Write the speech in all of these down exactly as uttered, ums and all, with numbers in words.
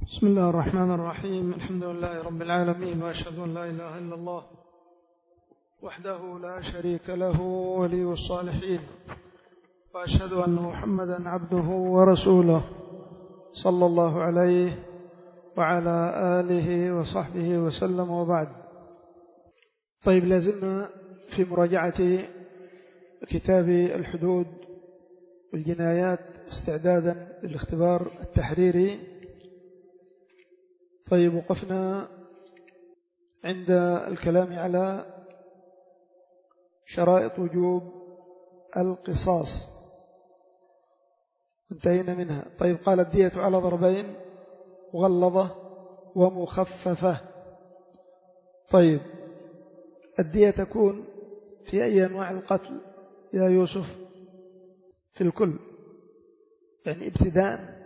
بسم الله الرحمن الرحيم. الحمد لله رب العالمين، وأشهد أن لا إله إلا الله وحده لا شريك له ولي الصالحين، وأشهد أن محمدا عبده ورسوله صلى الله عليه وعلى آله وصحبه وسلم، وبعد. طيب، لازلنا في مراجعة كتاب الحدود والجنايات استعدادا للاختبار التحريري. طيب، وقفنا عند الكلام على شرائط وجوب القصاص، انتهينا منها. طيب، قال الدية على ضربين: مغلظة ومخففة. طيب، الدية تكون في أي أنواع القتل يا يوسف؟ في الكل، يعني ابتداء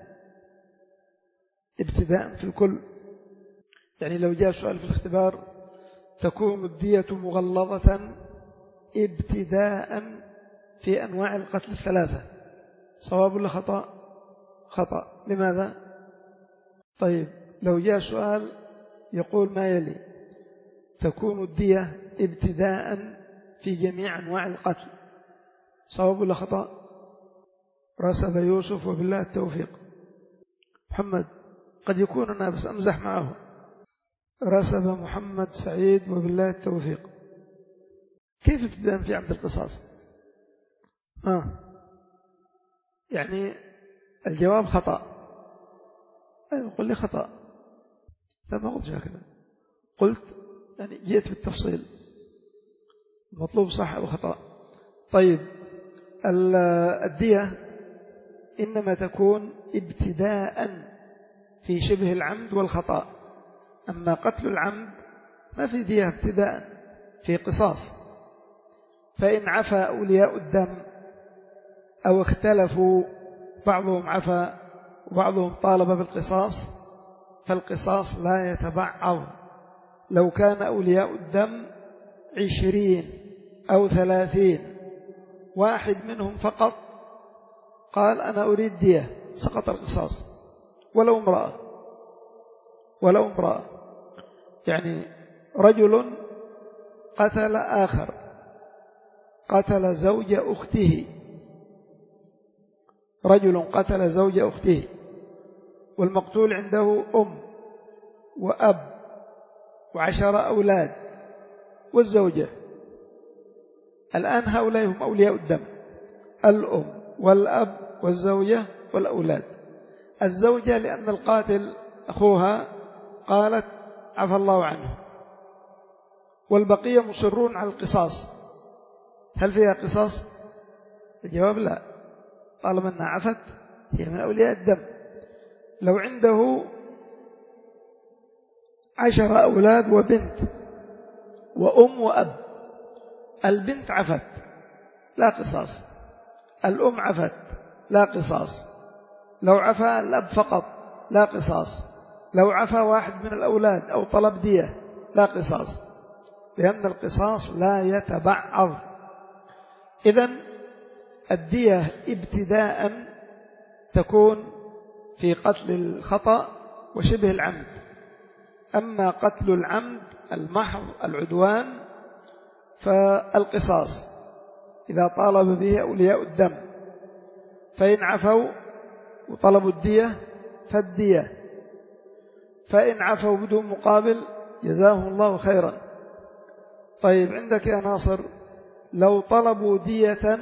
ابتداء في الكل. يعني لو جاء سؤال في الاختبار: تكون الدية مغلظة ابتداء في أنواع القتل الثلاثة، صواب ولا خطأ؟ خطأ. لماذا؟ طيب، لو جاء سؤال يقول ما يلي: تكون الدية ابتداء في جميع أنواع القتل، صواب ولا خطأ؟ رسب يوسف وبالله التوفيق. محمد قد يكون أنا بس أمزح معه. رسب محمد سعيد وبالله التوفيق. كيف ابتداء في عمد القصاص؟ آه. يعني الجواب خطأ. أيوة، قل لي خطأ. لا، ما قلت هكذا، قلت يعني جيت بالتفصيل، المطلوب صح أو خطأ. طيب، الدية إنما تكون ابتداء في شبه العمد والخطأ، أما قتل العمد ما في دية ابتداء، في قصاص. فإن عفى أولياء الدم أو اختلفوا، بعضهم عفى وبعضهم طالب بالقصاص، فالقصاص لا يتبعض. لو كان أولياء الدم عشرين أو ثلاثين، واحد منهم فقط قال أنا أريد دية، سقط القصاص، ولو امرأة ولو امرأة. يعني رجل قتل آخر، قتل زوج أخته، رجل قتل زوج أخته، والمقتول عنده أم وأب وعشر أولاد والزوجة. الآن هؤلاء هم أولياء الدم: الأم والأب والزوجة والأولاد. الزوجة لأن القاتل أخوها قالت عفى الله عنه، والبقية مصرون على القصاص. هل فيها قصاص؟ الجواب لا، طالما أنها عفت هي من أولياء الدم. لو عنده عشر أولاد وبنت وأم وأب، البنت عفت لا قصاص، الأم عفت لا قصاص، لو عفى الأب فقط لا قصاص، لو عفى واحد من الأولاد أو طلب دية لا قصاص، لأن القصاص لا يتبعض. إذن الدية ابتداء تكون في قتل الخطأ وشبه العمد. أما قتل العمد المحض العدوان فالقصاص إذا طالب به أولياء الدم، فإن عفوا وطلبوا الدية فالدية، فإن عفوا بدون مقابل جزاهم الله خيرا. طيب، عندك يا ناصر لو طلبوا دية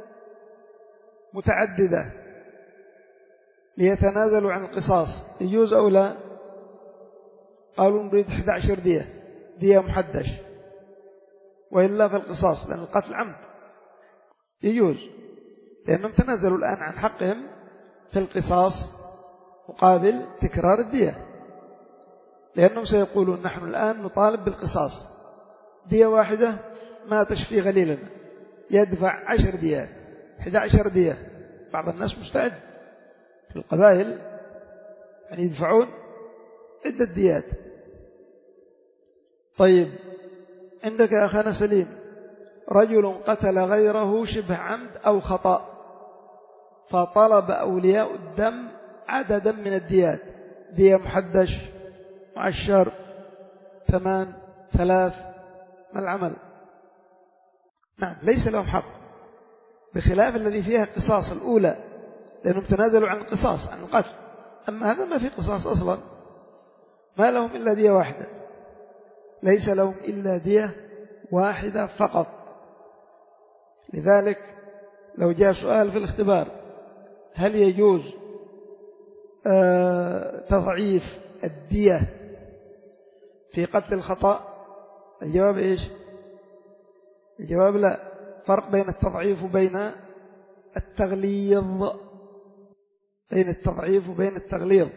متعددة ليتنازلوا عن القصاص، يجوز أو لا؟ قالوا نريد إحدى عشرة دية، دية محدش، وإلا في القصاص، لأن القتل عمد يجوز، لأنهم تنازلوا الآن عن حقهم في القصاص مقابل تكرار الدية، لأنهم سيقولون نحن الآن نطالب بالقصاص، دية واحدة ما تشفي غليلنا، يدفع عشر ديات، إحدى عشرة دية. بعض الناس مستعد في القبائل يعني يدفعون عدة ديات. طيب، عندك يا أخانا سليم رجل قتل غيره شبه عمد أو خطأ، فطلب أولياء الدم عددا من الديات، دية محدش معشر ثمان ثلاث، ما العمل؟ نعم ليس لهم حق، بخلاف الذي فيها قصاص الأولى لأنهم تنازلوا عن القصاص عن القتل. أما هذا ما في قصاص أصلا، ما لهم إلا دية واحدة، ليس لهم إلا دية واحدة فقط. لذلك لو جاء سؤال في الاختبار هل يجوز آه تضعيف الدية في قتل الخطأ؟ الجواب إيش؟ الجواب لا. فرق بين التضعيف وبين التغليظ، بين التضعيف وبين التغليظ.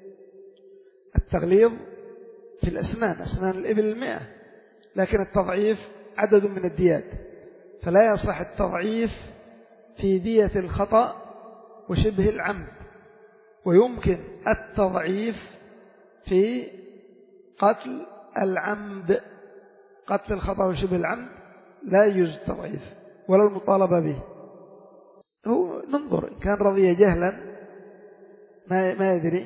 التغليظ في الأسنان، أسنان الإبل المئة، لكن التضعيف عدد من الديات، فلا يصح التضعيف في دية الخطأ وشبه العمد، ويمكن التضعيف في قتل العمد. قتل الخطأ وشبه العمد لا يجوز التضعيف ولا المطالبة به. هو ننظر إن كان رضي جهلا ما ما يدري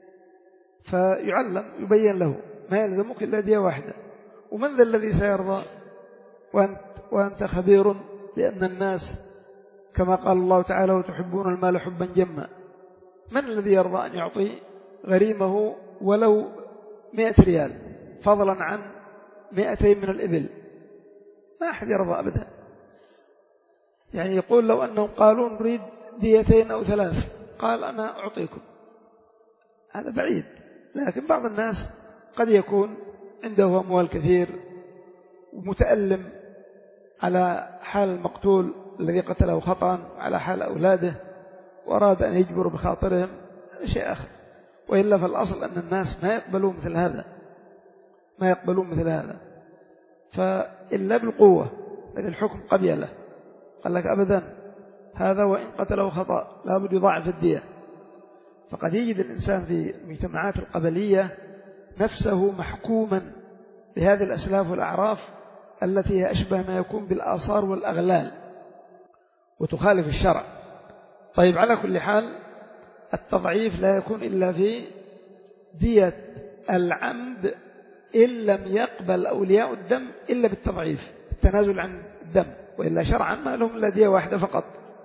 فيعلم يبين له، ما يلزمك إلا دية واحدة. ومن ذا الذي سيرضى وأنت, وأنت خبير بأن الناس كما قال الله تعالى وتحبون المال حبا جما؟ من الذي يرضى أن يعطي غريمه ولو مئة ريال فضلا عن مئتين من الإبل؟ ما أحد يرضى أبدا. يعني يقول لو أنهم قالوا نريد ديتين أو ثلاث قال أنا أعطيكم، هذا بعيد. لكن بعض الناس قد يكون عنده أموال كثير ومتألم على حال المقتول الذي قتله خطأ على حال أولاده وأراد أن يجبر بخاطرهم، هذا شيء آخر. وإلا فالأصل أن الناس ما يقبلون مثل هذا، ما يقبلون مثل هذا. فإلا بالقوة إذا الحكم قبل له قال لك أبدا هذا وإن قتله خطأ لابد يضاعف الدية. فقد يجد الإنسان في المجتمعات القبلية نفسه محكوما بهذه الأسلاف والأعراف التي هي أشبه ما يكون بالآثار والأغلال وتخالف الشرع. طيب على كل حال التضعيف لا يكون إلا في دية العمد إن لم يقبل أولياء الدم إلا بالتضعيف، التنازل عن الدم، وإلا شرعا ما لهم إلا دية واحدة فقط.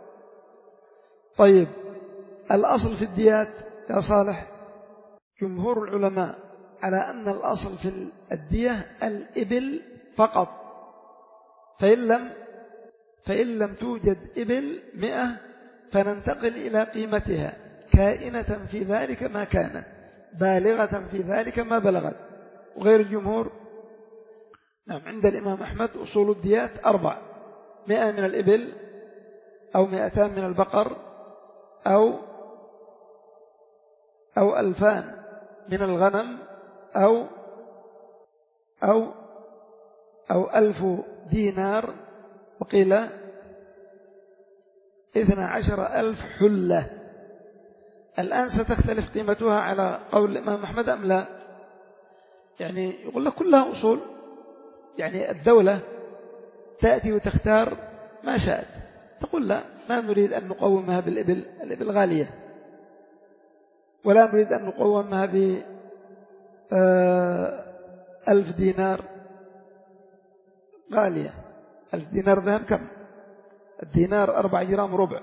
طيب الأصل في الديات يا صالح جمهور العلماء على أن الأصل في الدية الإبل فقط، فإن لم, فإن لم توجد إبل مئة فننتقل إلى قيمتها كائنة في ذلك ما كانت، بالغة في ذلك ما بلغت. وغير الجمهور نعم عند الإمام أحمد أصول الديات أربع: مئة من الإبل أو مئتان من البقر أو أو ألفان من الغنم أو أو أو ألف دينار، وقيل اثنا عشر ألف حلة. الآن ستختلف قيمتها على قول الإمام أحمد أم لا؟ يعني يقول لك كلها أصول، يعني الدولة تأتي وتختار ما شاءت، تقول لا ما نريد أن نقومها بالإبل، الإبل غالية، ولا نريد أن نقومها بألف دينار غالية. ألف دينار ذهب كم؟ الدينار أربع جرام ربع.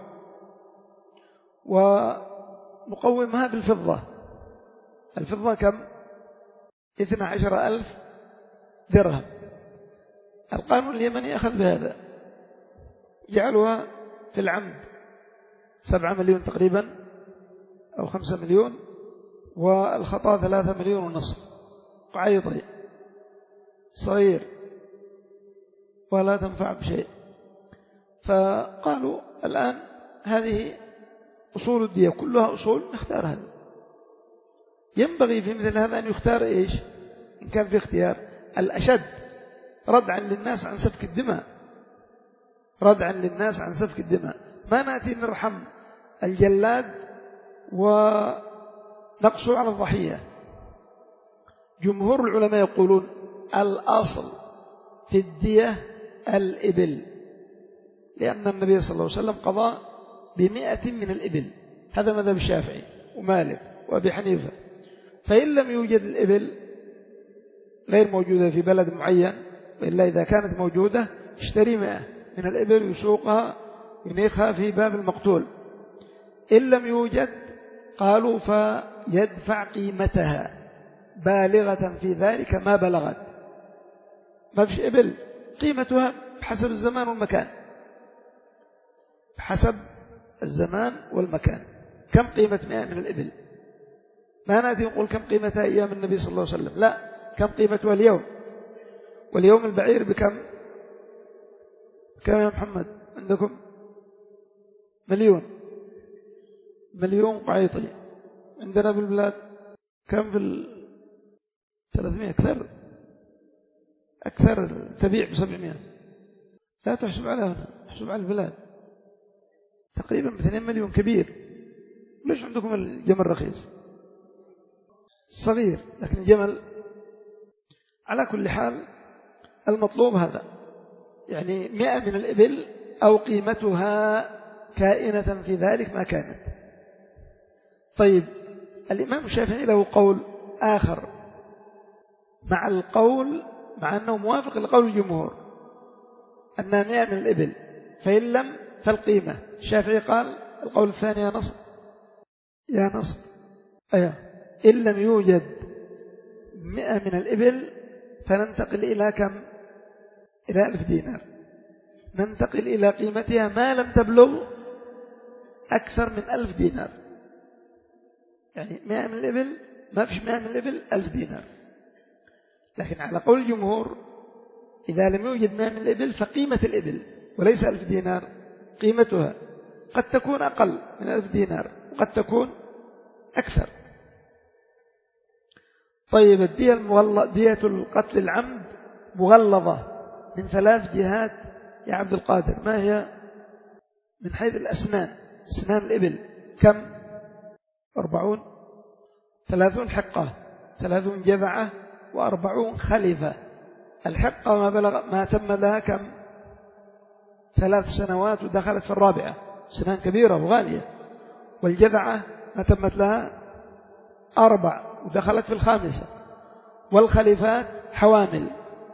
ونقومها بالفضة، الفضة كم؟ اثنا عشر ألف درهم. القانون اليمني أخذ بهذا، جعلوها في العمد سبعة مليون تقريبا أو خمسة مليون، والخطأ ثلاثة مليون ونصف، قعيطي صغير ولا تنفع بشيء. فقالوا الآن هذه أصول الدية كلها أصول، نختار هذا. ينبغي في مثل هذا أن يختار إيش إن كان في اختيار الأشد ردعا للناس عن سفك الدماء، ردعا للناس عن سفك الدماء. ما نأتي نرحم الجلاد ونقصوا على الضحية. جمهور العلماء يقولون الأصل في الدية الإبل، لأن النبي صلى الله عليه وسلم قضى بمئة من الإبل، هذا مذهب الشافعي ومالك وأبي حنيفة. فإن لم يوجد الإبل غير موجودة في بلد معين، وإلا إذا كانت موجودة اشتري مئة من الإبل ويسوقها ينيخها في باب المقتول. إن لم يوجد قالوا فيدفع قيمتها بالغة في ذلك ما بلغت. ما فيش إبل، قيمتها بحسب الزمان والمكان، بحسب الزمان والمكان. كم قيمة مئة من الإبل؟ ما نأتي نقول كم قيمتها أيام النبي صلى الله عليه وسلم، لا، كم قيمتها اليوم. واليوم البعير بكم؟ كم يا محمد عندكم؟ مليون مليون قعيطي. عندنا بالبلاد كم؟ في ثلاثمائة، أكثر أكثر تبيع بسبعمائة. لا تحسب على هنا، تحسب على البلاد تقريبا باثنين مليون. كبير. ليش عندكم الجمل رخيص صغير لكن الجمل؟ على كل حال المطلوب هذا، يعني مئة من الإبل أو قيمتها كائنة في ذلك ما كانت. طيب الإمام الشافعي له قول آخر مع القول، مع أنه موافق لقول الجمهور أنها مئة من الإبل، فإن لم فالقيمة. الشافعي قال القول الثاني يا نصر يا نصر أيوه، إن لم يوجد مئة من الإبل فننتقل إلى كم؟ إلى ألف دينار. ننتقل إلى قيمتها ما لم تبلغ أكثر من ألف دينار. يعني مئة من الإبل، ما فيش مئة من الإبل، ألف دينار. لكن على قول الجمهور إذا لم يوجد مئة من الإبل فقيمة الإبل وليس ألف دينار، قيمتها قد تكون أقل من ألف دينار وقد تكون أكثر. طيب الدية المغلظة، دية القتل العمد مغلظة من ثلاث جهات يا عبد القادر. ما هي؟ من حيث الأسنان، أسنان الإبل كم؟ أربعون، ثلاثون حقة، ثلاثون جذعة، وأربعون خلفة. الحقة ما بلغ ما تم لها كم؟ ثلاث سنوات ودخلت في الرابعة، سنان كبيرة وغالية. والجذعة ما تمت لها أربع ودخلت في الخامسة. والخلفات حوامل،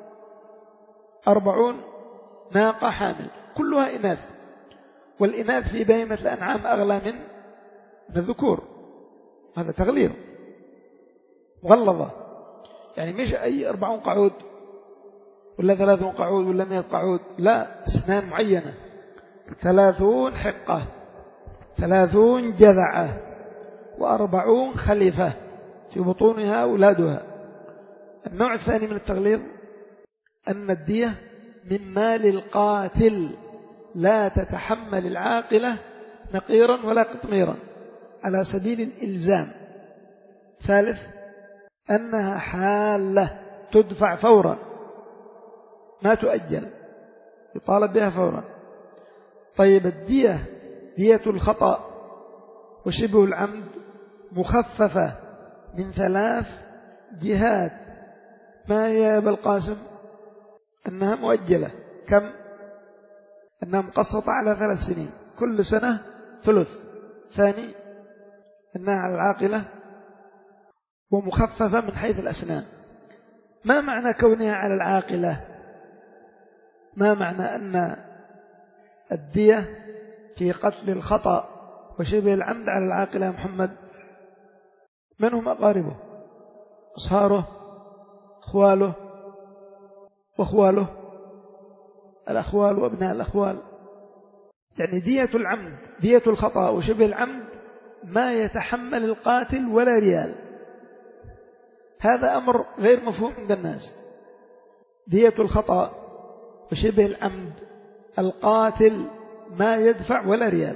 أربعون ناقة حامل، كلها إناث. والإناث في بهيمة الأنعام أغلى من الذكور، هذا تغليظ مغلظة. يعني مش أي أربعون قعود ولا ثلاثون قعود ولا مئة قعود، لا، أسنان معينة. ثلاثون حقة، ثلاثون جذعة، وأربعون خليفة في بطونها أولادها. النوع الثاني من التغليظ أن الدية من مال القاتل لا تتحمل العاقلة نقيرا ولا قطميرا على سبيل الإلزام. ثالث أنها حالة تدفع فورا ما تؤجل، يطالب بها فورا. طيب الدية، دية الخطأ وشبه العمد مخففة من ثلاث جهات. ما هي يا أبا القاسم؟ أنها مؤجلة. كم؟ أنها مقسطة على ثلاث سنين، كل سنة ثلث. ثاني أنها على العاقلة ومخففة من حيث الأسنان. ما معنى كونها على العاقلة؟ ما معنى أن الدية في قتل الخطأ وشبه العمد على العاقلة يا محمد؟ من هم أقاربه؟ أصهاره، أخواله وأخواله، الأخوال وأبناء الأخوال. يعني دية العمد، دية الخطأ وشبه العمد ما يتحمل القاتل ولا ريال. هذا أمر غير مفهوم عند الناس. دية الخطأ وشبه العمد القاتل ما يدفع ولا ريال،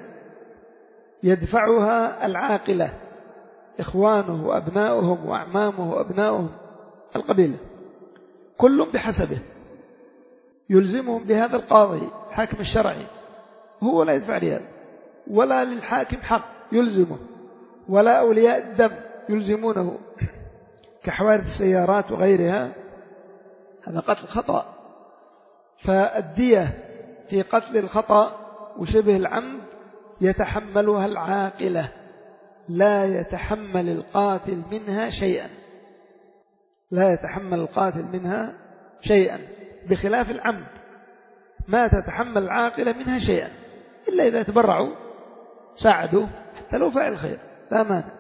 يدفعها العاقلة، إخوانه وأبناؤهم وأعمامه وأبناؤهم، القبيلة، كل بحسبه. يلزمهم بهذا القاضي الحاكم الشرعي، هو لا يدفع ريال، ولا للحاكم حق يلزمه، ولا أولياء الدم يلزمونه كحوادث السيارات وغيرها. هذا قتل خطأ. فالدية في قتل الخطأ وشبه العمد يتحملها العاقلة لا يتحمل القاتل منها شيئا، لا يتحمل القاتل منها شيئا، بخلاف العمد ما تتحمل العاقلة منها شيئا إلا إذا تبرعوا ساعدوا حتى لو فعل خير لا مانع.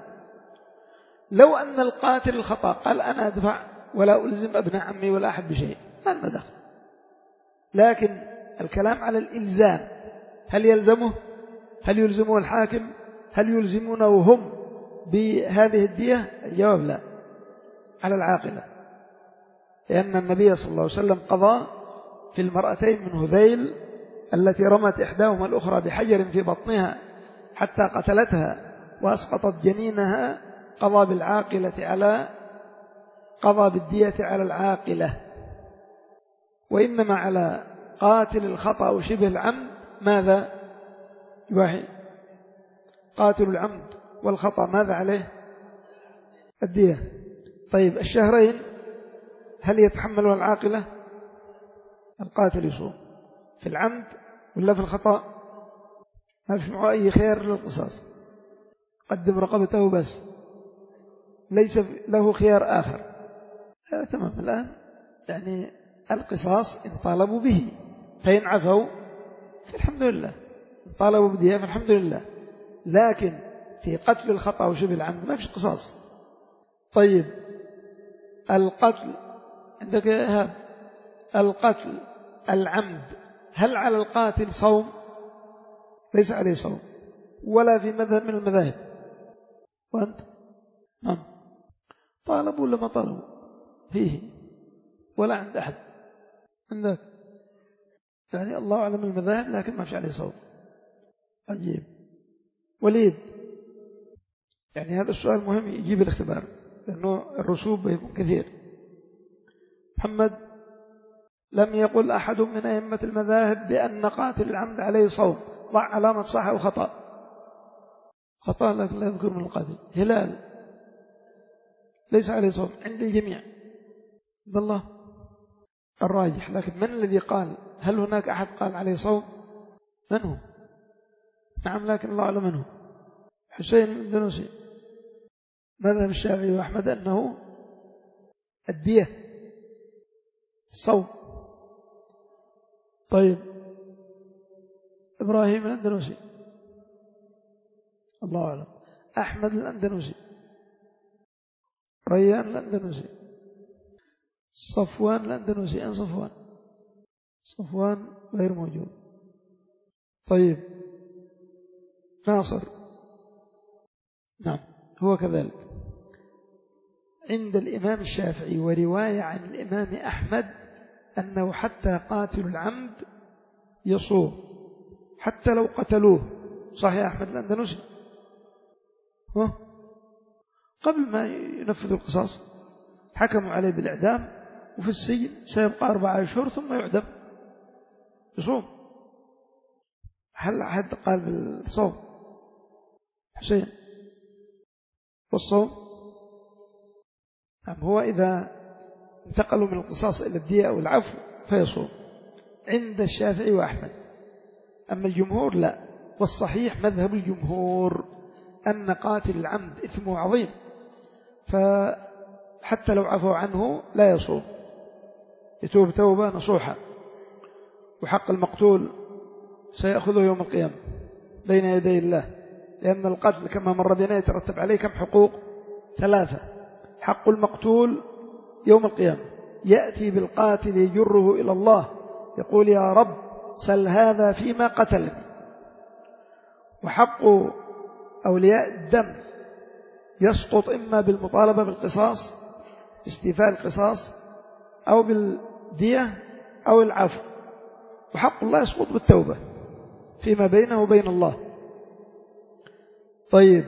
لو أن القاتل الخطأ قال أنا أدفع ولا ألزم ابن عمي ولا أحد بشيء ما المدخل، لكن الكلام على الإلزام، هل يلزمه؟ هل يلزمه الحاكم؟ هل يلزمونه هم بهذه الدية؟ الجواب لا، على العاقلة، لأن النبي صلى الله عليه وسلم قضى في المرأتين من هذيل التي رمت إحداهما الأخرى بحجر في بطنها حتى قتلتها وأسقطت جنينها، قضى بالعاقلة على قضى بالدية على العاقلة. وإنما على قاتل الخطأ وشبه العمد ماذا؟ واحد قاتل العمد والخطأ ماذا عليه؟ الدية. طيب الشهرين هل يتحملها العاقلة؟ القاتل يصوم في العمد ولا في الخطأ؟ ما في معه أي خيار للقصاص، قدم رقبته بس، ليس له خيار آخر. آه تمام. الآن يعني القصاص إن طالبوا به فإن عفوا فالحمد لله، إن طالبوا بديه فالحمد لله، لكن في قتل الخطأ وشبه العمد ما فيش قصاص. طيب القتل عندك هذا القتل العمد، هل على القاتل صوم؟ ليس عليه صوم ولا في مذهب من المذاهب. وأنت نعم طالبوا ولا ما طالبوا فيه ولا عند أحد عندك، يعني الله أعلم المذاهب، لكن ما في عليه صوم. عجيب. وليد، يعني هذا السؤال مهم يجيب الاختبار لأنه الرسوب يكون كثير. محمد، لم يقل أحد من أئمة المذاهب بأن قاتل العمد عليه صوم، ضع علامة صح أو خطأ. خطأ لكن لا يذكر من القاتل. هلال، ليس عليه صوم عند الجميع بالله الراجح، لكن من الذي قال؟ هل هناك أحد قال عليه صوم؟ من هو؟ نعم لكن الله أعلم من هو. حسين الأندلسي، مذهب الشافعي وأحمد أنه الدية الصوم. طيب إبراهيم الأندلسي الله أعلم، أحمد الأندلسي، ريان الأندلسي، صفوان الأندلسي، أن صفوان صفوان غير موجود. طيب ناصر، نعم هو كذلك عند الإمام الشافعي، ورواية عن الإمام أحمد أنه حتى قاتل العمد يصوم حتى لو قتلوه. صحيح أحمد الأندلسي قبل ما ينفذ القصاص حكموا عليه بالإعدام وفي السجن سيبقى أربعة أشهر ثم يعدم، يصوم. هل أحد قال بالصوم؟ حسين والصوم نعم، هو إذا انتقلوا من القصاص إلى الدية أو العفو فيصوم عند الشافعي وأحمد. أما الجمهور لا، والصحيح مذهب الجمهور أن قاتل العمد إثمه عظيم، فحتى لو عفوا عنه لا يصوم، يتوب توبة نصوحة، وحق المقتول سيأخذه يوم القيامة بين يدي الله، لأن القتل كما مر بنا يترتب عليه كم حقوق؟ ثلاثة. حق المقتول يوم القيامة يأتي بالقاتل يجره إلى الله يقول يا رب سل هذا فيما قتلني. وحق أولياء الدم يسقط إما بالمطالبة بالقصاص استيفاء القصاص أو بالدية أو العفو، وحق الله يسقط بالتوبة فيما بينه وبين الله. طيب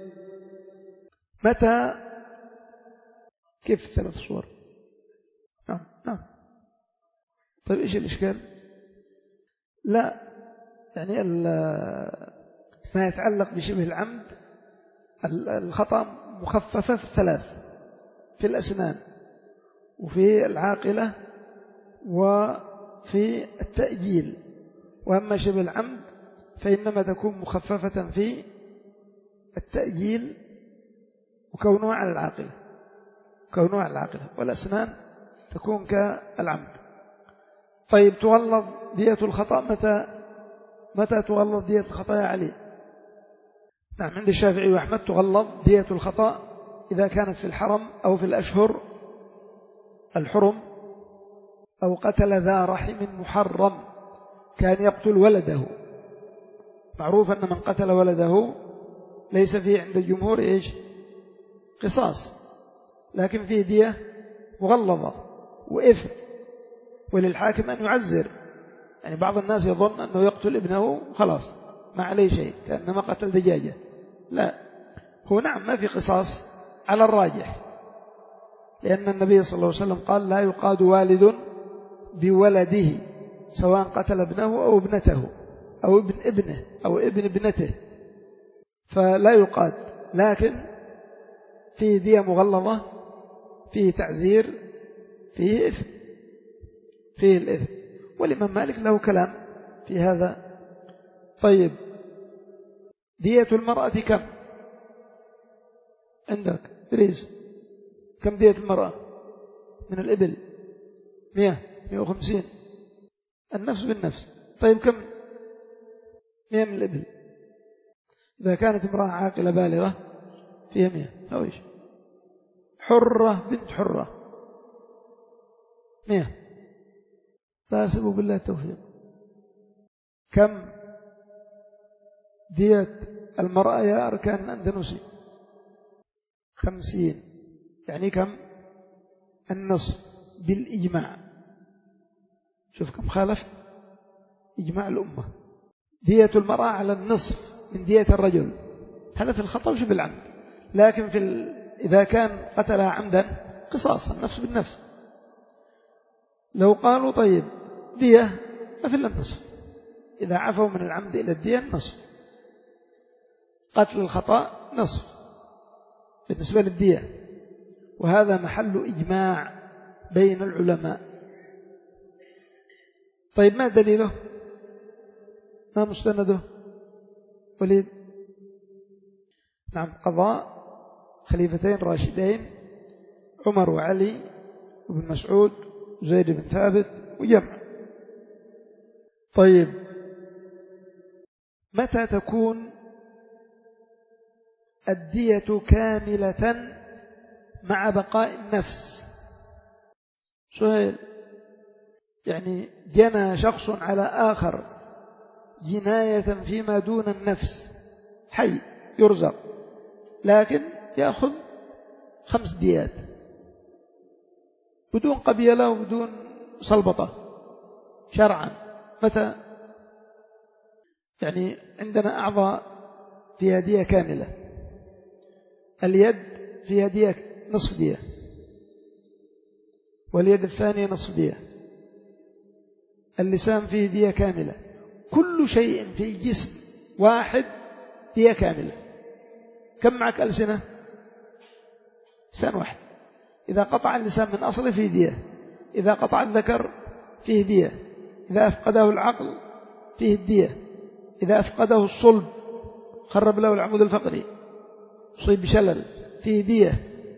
متى كيف ثلاث صور؟ نعم نعم. طيب إيش الإشكال؟ لا يعني ما يتعلق بشبه العمد الخطأ مخففة في الثلاث، في الأسنان وفي العاقلة وفي التأجيل. وأما شبه العمد فإنما تكون مخففة في التأجيل وكونه على العاقلة كونه على العاقلة والأسنان تكون كالعمد. طيب تغلظ دية الخطأ متى متى تغلظ دية الخطأ يا علي؟ نعم عند الشافعي وأحمد تغلظ دية الخطأ إذا كانت في الحرم أو في الأشهر الحرم أو قتل ذا رحم محرم كان يقتل ولده. معروف أن من قتل ولده ليس فيه عند الجمهور إيش؟ قصاص، لكن فيه دية مغلظة وإثم، وللحاكم أن يعزر. يعني بعض الناس يظن أنه يقتل ابنه خلاص ما عليه شيء كأنما قتل دجاجة، لا، هو نعم ما في قصاص على الراجح، لأن النبي صلى الله عليه وسلم قال لا يقاد والد بولده سواء قتل ابنه أو ابنته أو ابن ابنه أو ابن ابنته، فلا يقاد، لكن فيه دية مغلظة، فيه تعزير، فيه إثم، فيه الإثم. والإمام مالك له كلام في هذا. طيب دية المرأة كم عندك إدريس؟ كم دية المرأة من الإبل؟ مئة مئة وخمسين، النفس بالنفس. طيب كم؟ مئة من الإبل. إذا كانت امرأة عاقلة بالغة فيها مئة أو إيش؟ حرة بنت حرة مئة. فاسبوا بالله التوفيق. كم دية المرأة يا أركان الأندلسي؟ خمسين. يعني كم؟ النصف بالإجماع. شوف كم خالفت إجماع الأمة. دية المرأة على النصف من دية الرجل، هذا في الخطأ وش بالعمد، لكن في ال... إذا كان قتلها عمدا قصاص النفس بالنفس. لو قالوا طيب دية ما في إلا النصف، إذا عفوا من العمد إلى الدية النصف، قتل الخطأ نصف بالنسبة للدية، وهذا محل إجماع بين العلماء. طيب ما دليله؟ ما مستنده؟ وليد؟ نعم قضاء خليفتين راشدين عمر وعلي وابن مسعود وزيد بن ثابت وجمع. طيب متى تكون الدية كاملة مع بقاء النفس؟ سؤال، يعني جنى شخص على آخر جناية فيما دون النفس، حي يرزق، لكن يأخذ خمس ديات بدون قبيلة وبدون سلبطة شرعا. متى؟ يعني عندنا أعضاء فيها دية كاملة، اليد فيها دية نصف دية، واليد الثانية نصف دية، اللسان فيه دية كاملة، كل شيء في الجسم واحد دية كاملة. كم معك ألسنة؟ لسان واحد، إذا قطع اللسان من أصله فيه دية، إذا قطع الذكر فيه دية، إذا أفقده العقل فيه الدية، إذا أفقده الصلب خرب له العمود الفقري صيب بشلل فيه دية،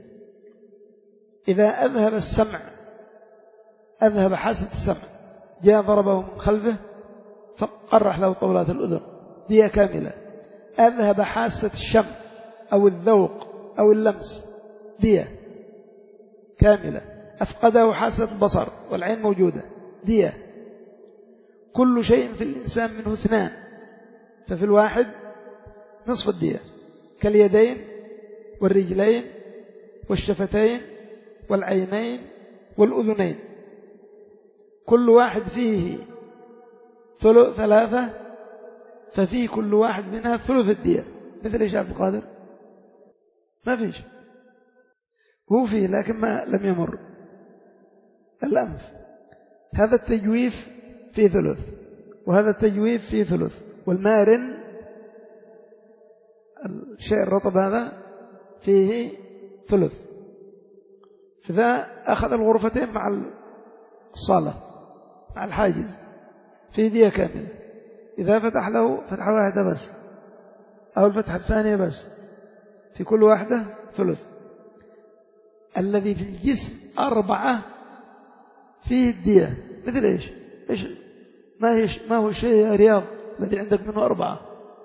إذا أذهب السمع أذهب حاسة السمع جاء ضربه من خلفه فقرح له طولات الأذن دية كاملة، أذهب حاسة الشم أو الذوق أو اللمس دية كاملة، أفقده حاسة البصر والعين موجودة دية. كل شيء في الإنسان منه اثنان، ففي الواحد نصف الدية، كاليدين والرجلين والشفتين والعينين والأذنين، كل واحد فيه ثلاثة، ففي كل واحد منها ثلث الدية. مثل إيش عبد القادر؟ ما فيش، هو فيه لكن ما لم يمر. الأنف هذا التجويف فيه ثلث، وهذا التجويف فيه ثلث، والمارن الشيء الرطب هذا فيه ثلث، فذا أخذ الغرفتين مع الصالة مع الحاجز فيه دية كاملة. إذا فتح له فتحة واحدة بس أو الفتحة الثانية بس في كل واحدة ثلث. الذي في الجسم أربعة فيه الدية. مثل إيش؟ إيش ما هي ما هو الشيء يا رياض الذي عندك منه أربعة؟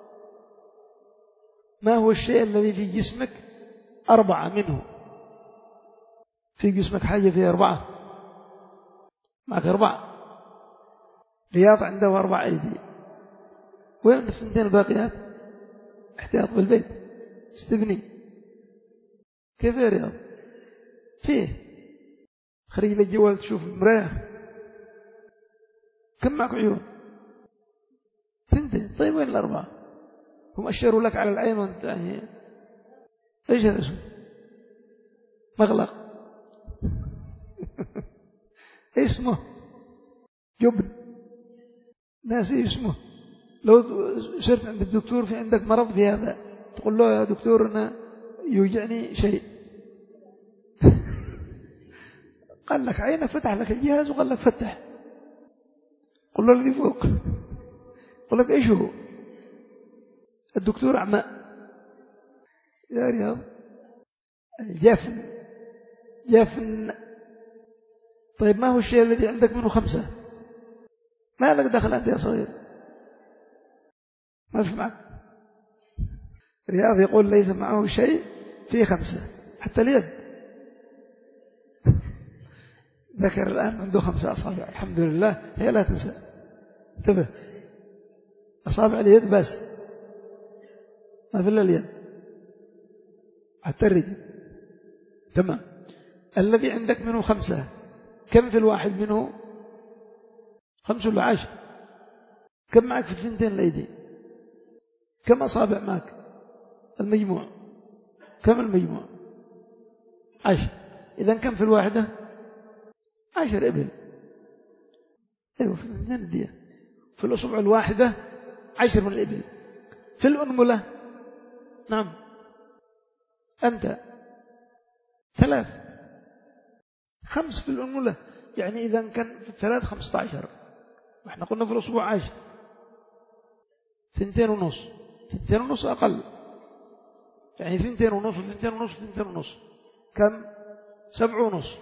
ما هو الشيء الذي في جسمك أربعة منه؟ في جسمك حاجة فيها أربعة؟ معك أربعة. رياض عنده أربع أيدي، وين الثنتين الباقيات؟ احتياط بالبيت استبني. كيف يا رياض؟ فيه خرج للجوال تشوف المراية. كم معك عيون؟ ثنتين. طيب وين الأربعة؟ هم أشروا لك على العين وانت يعني ايش هذا اسمه؟ مغلق. ايش اسمه؟ جبن. ناسي اسمه. لو صرت عند الدكتور في عندك مرض في هذا، تقول له يا دكتور أنا يوجعني شيء، قال لك عينك، فتح لك الجهاز وقال لك فتح، قل له الذي فوق، قل لك ايش هو؟ الدكتور أعمى يا رياض. الجفن جفن. طيب ما هو الشيء الذي عندك منه خمسة؟ ما لك دخل أنت يا صغير؟ ما في معك. رياض يقول ليس معه شيء فيه خمسة، حتى اليد. ذكر الآن عنده خمسة أصابع الحمد لله، هي لا تنسى. انتبه، أصابع اليد بس، ما في إلا اليد، حتى الرجل. تمام. الذي عندك منه خمسة، كم في الواحد منه؟ خمسة ولا عشر؟ كم معك في الثنتين الأيدي؟ كم أصابع معك المجموع؟ كم المجموع؟ عشر. إذن كم في الواحدة؟ عشر إبل. أيوة، في الثنتين الدية. في الأصبع الواحدة عشر من الإبل. في الأنملة نعم أنت ثلاث، خمس في الأنملة، يعني إذا كان في الثلاث خمسة عشر، وإحنا قلنا في الأسبوع عشر. ثنتين ونص، ثنتين ونص أقل، يعني ثنتين ونص وثنتين ونص وثنتين ونص كم؟ سبع ونص.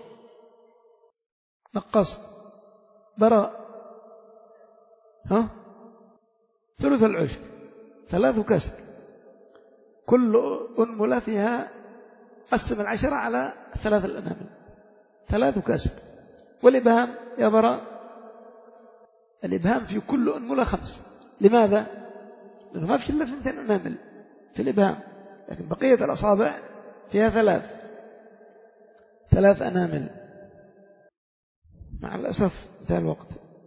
نقص براء، ها ثلث العشر، ثلاث كسر. كل أنملة فيها قسم العشرة على ثلاث الأنامل، ثلاث كسر. والإبهام يا براء، الإبهام في كل أنملة خمس. لماذا؟ لأنه ما في إلا ثنتين أنامل في الإبهام، لكن بقية الأصابع فيها ثلاث ثلاث أنامل. مع الأسف انتهى الوقت.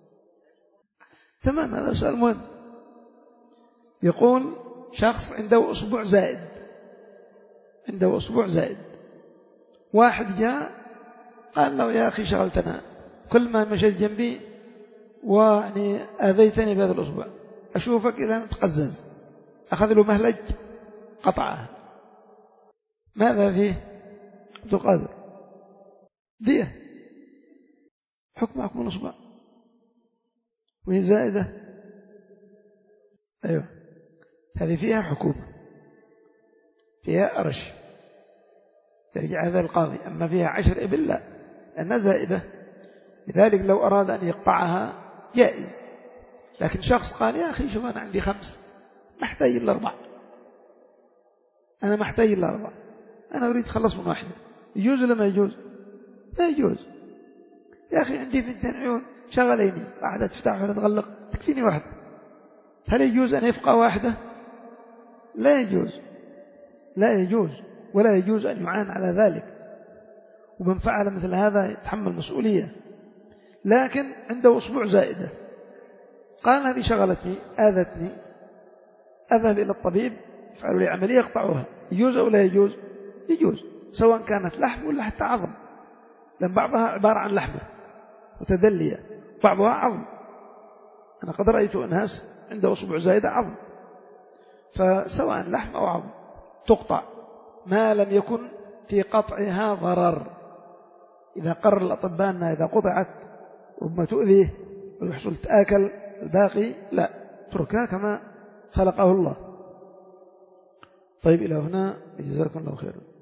تمام. هذا سؤال مهم. يقول شخص عنده أسبوع زائد، عنده أسبوع زائد، واحد جاء قال له يا أخي شغلتنا، كل ما مشيت جنبي ويعني أذيتني بهذا الأسبوع، أشوفك إذا تقزز، أخذ له مهلج قطعه، ماذا فيه؟ عبد القادر دية، حكم حكم الأصبع، وهي زائدة. أيوة، هذه فيها حكومة، فيها أرش، يرجع هذا القاضي. أما فيها عشر إبل لا، لأنها زائدة، لذلك لو أراد أن يقطعها جائز. لكن شخص قال يا أخي شوف أنا عندي خمس، محتاج إلا أربع، أنا محتاج إلا أربع، أنا أريد خلص من واحدة، يجوز ولا ما يجوز؟ لا يجوز. يا أخي عندي ثنتين عيون شغليني، واحدة تفتح ولا تغلق، تكفيني واحدة، هل يجوز أن يفقى واحدة؟ لا يجوز، لا يجوز، ولا يجوز أن يعان على ذلك، ومن فعل مثل هذا يتحمل مسؤولية. لكن عنده أسبوع زائدة، قال هذه شغلتني آذتني، أذهب إلى الطبيب يفعل لي عملية يقطعها، يجوز أو لا يجوز؟ يجوز، سواء كانت لحم ولا حتى عظم، لأن بعضها عبارة عن لحمة متدلية، بعضها عظم. أنا قد رأيت أناس عنده أسبوع زائدة عظم، فسواء لحم أو عظم تقطع ما لم يكن في قطعها ضرر. إذا قرر الأطباء أنها إذا قطعت ربما تؤذيه ويحصل تآكل الباقي، لا، تركها كما خلقه الله. طيب إلى هنا جزاكم الله خيرا.